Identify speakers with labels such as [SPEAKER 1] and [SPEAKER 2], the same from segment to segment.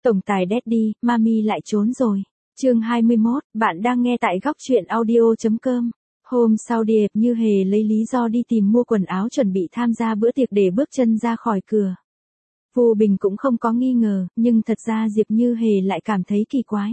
[SPEAKER 1] Tổng tài Daddy, Mami lại trốn rồi. Chương 21, bạn đang nghe tại góc truyện audio.com. Hôm sau Điệp Như Hề lấy lý do đi tìm mua quần áo chuẩn bị tham gia bữa tiệc để bước chân ra khỏi cửa. Vô Bình cũng không có nghi ngờ, nhưng thật ra Diệp Như Hề lại cảm thấy kỳ quái.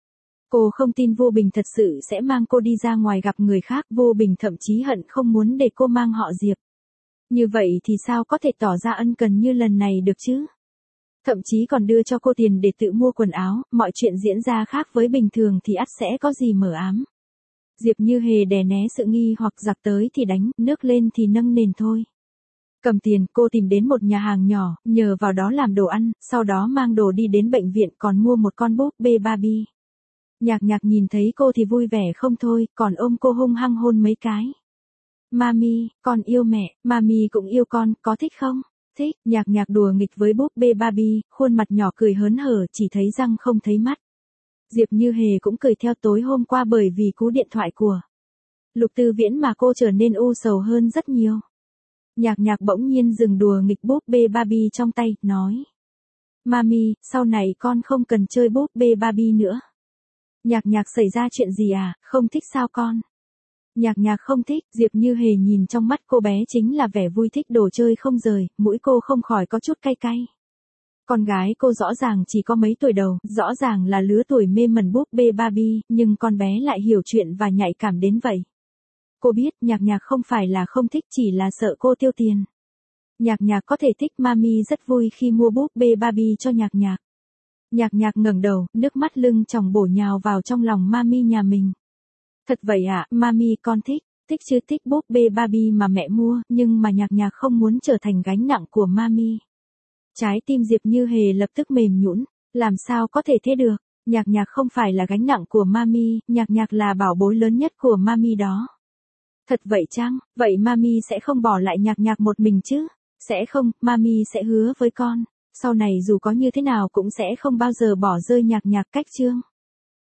[SPEAKER 1] Cô không tin Vô Bình thật sự sẽ mang cô đi ra ngoài gặp người khác, Vô Bình thậm chí hận không muốn để cô mang họ Diệp. Như vậy thì sao có thể tỏ ra ân cần như lần này được chứ? Thậm chí còn đưa cho cô tiền để tự mua quần áo, mọi chuyện diễn ra khác với bình thường thì ắt sẽ có gì mờ ám. Diệp Như Hề đè né sự nghi hoặc giặc tới thì đánh, nước lên thì nâng nền thôi. Cầm tiền, cô tìm đến một nhà hàng nhỏ, nhờ vào đó làm đồ ăn, sau đó mang đồ đi đến bệnh viện còn mua một con búp bê Barbie. Nhạc Nhạc nhìn thấy cô thì vui vẻ không thôi, còn ôm cô hung hăng hôn mấy cái. Mami, con yêu mẹ, Mami cũng yêu con, có thích không? Thích, Nhạc Nhạc đùa nghịch với búp bê Barbie, khuôn mặt nhỏ cười hớn hở, chỉ thấy răng không thấy mắt. Diệp Như Hề cũng cười theo tối hôm qua bởi vì cú điện thoại của Lục Tư Viễn mà cô trở nên u sầu hơn rất nhiều. Nhạc Nhạc bỗng nhiên dừng đùa nghịch búp bê Barbie trong tay, nói. Mami, sau này con không cần chơi búp bê Barbie nữa. Nhạc Nhạc xảy ra chuyện gì à, không thích sao con? Nhạc Nhạc không thích, Diệp Như Hề nhìn trong mắt cô bé chính là vẻ vui thích đồ chơi không rời, mũi cô không khỏi có chút cay cay. Con gái cô rõ ràng chỉ có mấy tuổi đầu, rõ ràng là lứa tuổi mê mẩn búp bê Barbie, nhưng con bé lại hiểu chuyện và nhạy cảm đến vậy. Cô biết Nhạc Nhạc không phải là không thích, chỉ là sợ cô tiêu tiền. Nhạc Nhạc có thể thích, Mami rất vui khi mua búp bê Barbie cho Nhạc Nhạc. Nhạc Nhạc ngẩng đầu, nước mắt lưng tròng bổ nhào vào trong lòng Mami nhà mình. Thật vậy ạ, Mami con thích, thích chứ, thích búp bê Barbie mà mẹ mua, nhưng mà Nhạc Nhạc không muốn trở thành gánh nặng của Mami. Trái tim Diệp Như Hề lập tức mềm nhũn, làm sao có thể thế được, Nhạc Nhạc không phải là gánh nặng của Mami, Nhạc Nhạc là bảo bối lớn nhất của Mami đó. Thật vậy chăng, vậy Mami sẽ không bỏ lại Nhạc Nhạc một mình chứ? Sẽ không, Mami sẽ hứa với con, sau này dù có như thế nào cũng sẽ không bao giờ bỏ rơi Nhạc Nhạc. Cách chương